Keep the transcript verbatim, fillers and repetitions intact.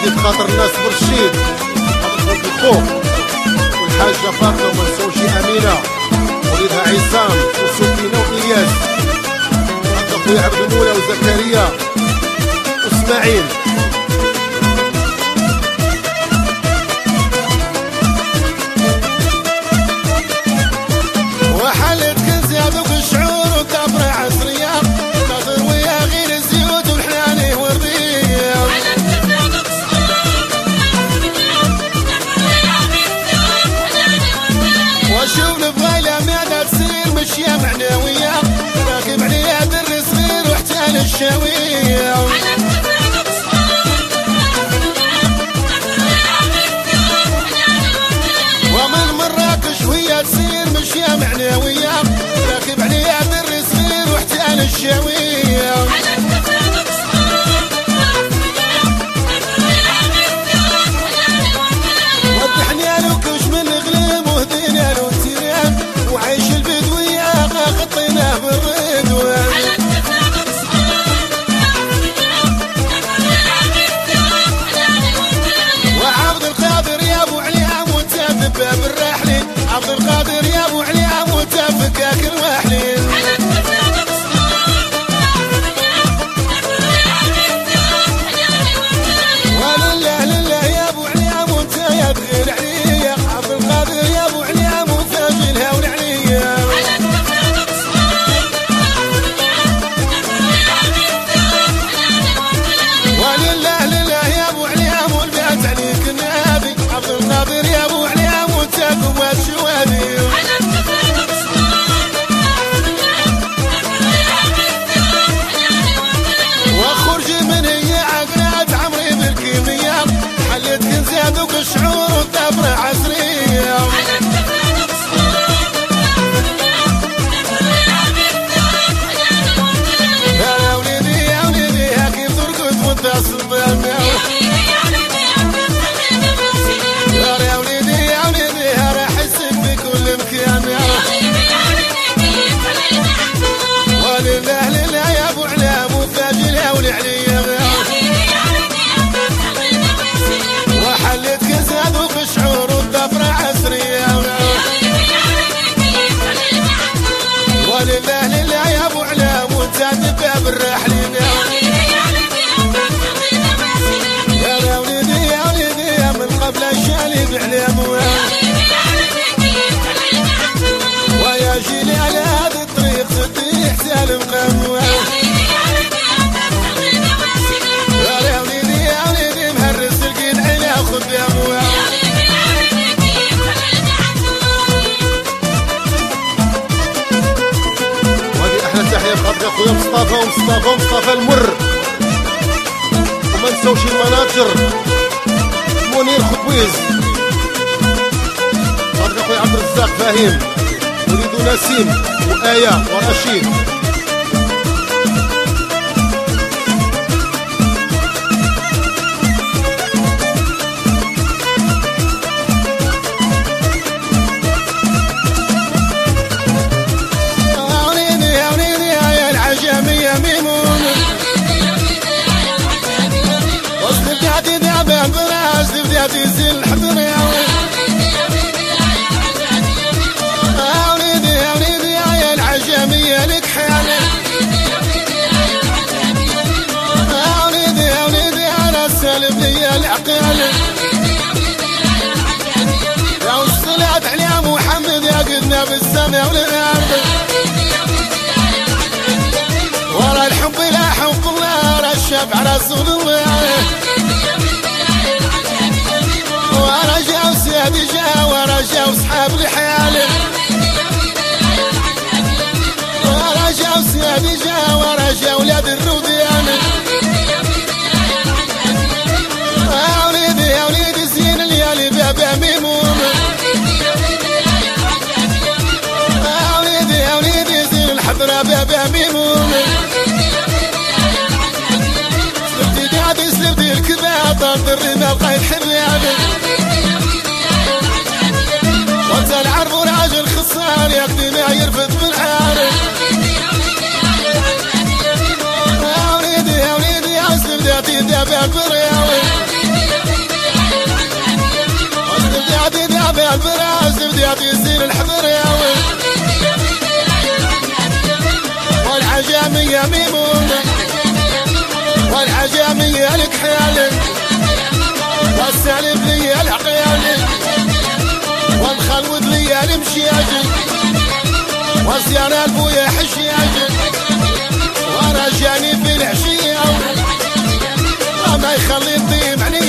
وليدة خاطر الناس برشيد هذا الخوف والحاجة فاطمة وما نساوش أمينة وليدها عصام وسكينة وإلياس هذا خويا عبد المولى وزكريا وإسماعيل وحلت كنز يذوق الشعور وكبر عصرية ناظر ويا غير الزيوت والحناني والريح واشوف البغيلة ماذا تصير مشية معنوية راكب عليها در صغير واحتال الشاوية ومن مراكش وهي تصير مشية معنوية راكب عليها در صغير واحتال الشاوية وضحنا له كش من الغلام وهدينا له التيران وعيش البدوية خطيناه بالرضوان وعبد القادر يا ابو عليا متاب باب الراحلين عبد القادر يا ابو عليا متاب كاك الواحلين ولله لله يا ابو عليا متاب غير عليا عبد القادر يا ابو عليا متاب الهول عليا ولله لله يا ابو عليا والبيت عليك النبي عبد القادر يا ابو عليا متاب واد شوادي وخرج من هي عقلات عمري بالكيمياء حلت كنز يذوق الشعور وطفرة عصرية يا وليدي يا وليدي يا كيف ترقد وانت صدام يا وليدي يا وليدي راح احسك بكل مكان يا ولله لله يا ابو علام وفاجي الهول عليا وحلت كنز يذوق الشعور والطفرة عصرية ولله لله يا ابو علام وانت باب الراحلين يا وليدي يا وليدي من قبل الشالي بعلام ويا جيلي على هذا الطريق صدي حسال مقام يا وليدي يا وليدي مهرس القيد عيني خذ يا موا وهذه احلى تحيه بخاطر اخويا مصطفى ومصطفى ومصطفى المر وما نساوش المناجر منير خطويز خاطر اخويا عبد الرزاق فهيم وليدو نسيم وآية ورشيد تيزي الحضر يا وليدي يا وليدي يا العجمية لك حالة يا وليدي يا وليدي على السالفية العقالة يا والصلاة على محمد يا قدنا بالسماء والأرض ورا الحب لا حب الله ورا الشفع رسول الله ورجع سيدي جا ورجع اصحاب الحيال ورجع سيدي جا ورجع ولاد الروديان يا وليدي يا وليدي زين الليالي بابا ميمون يا وليدي يا وليدي زين الحضرة بابا ميمون سلبتي قاعدي سلبتي الكذاب ضد الرمال قايد حبيبي وانت العرب وراجل خصال يقضي ما يرفض بالحال يا وليدي يا وليدي يا سلبتي دابا برياوي بالبراز بديت يصير الحبر يا ولد والعجامية ميمونة والعجامية لك حيالك والسالف لي العقيالك والخلود لي المشياجك وزيارة البويا حشياجك ورجاني في العشية ما يخلي الضيم علي